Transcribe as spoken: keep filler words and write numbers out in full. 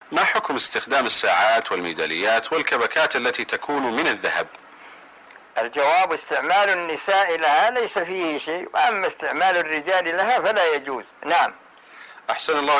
ما حكم استخدام الساعات والميداليات والكبكات التي تكون من الذهب؟ الجواب: استعمال النساء لها ليس فيه شيء، وأما استعمال الرجال لها فلا يجوز. نعم. أحسن الله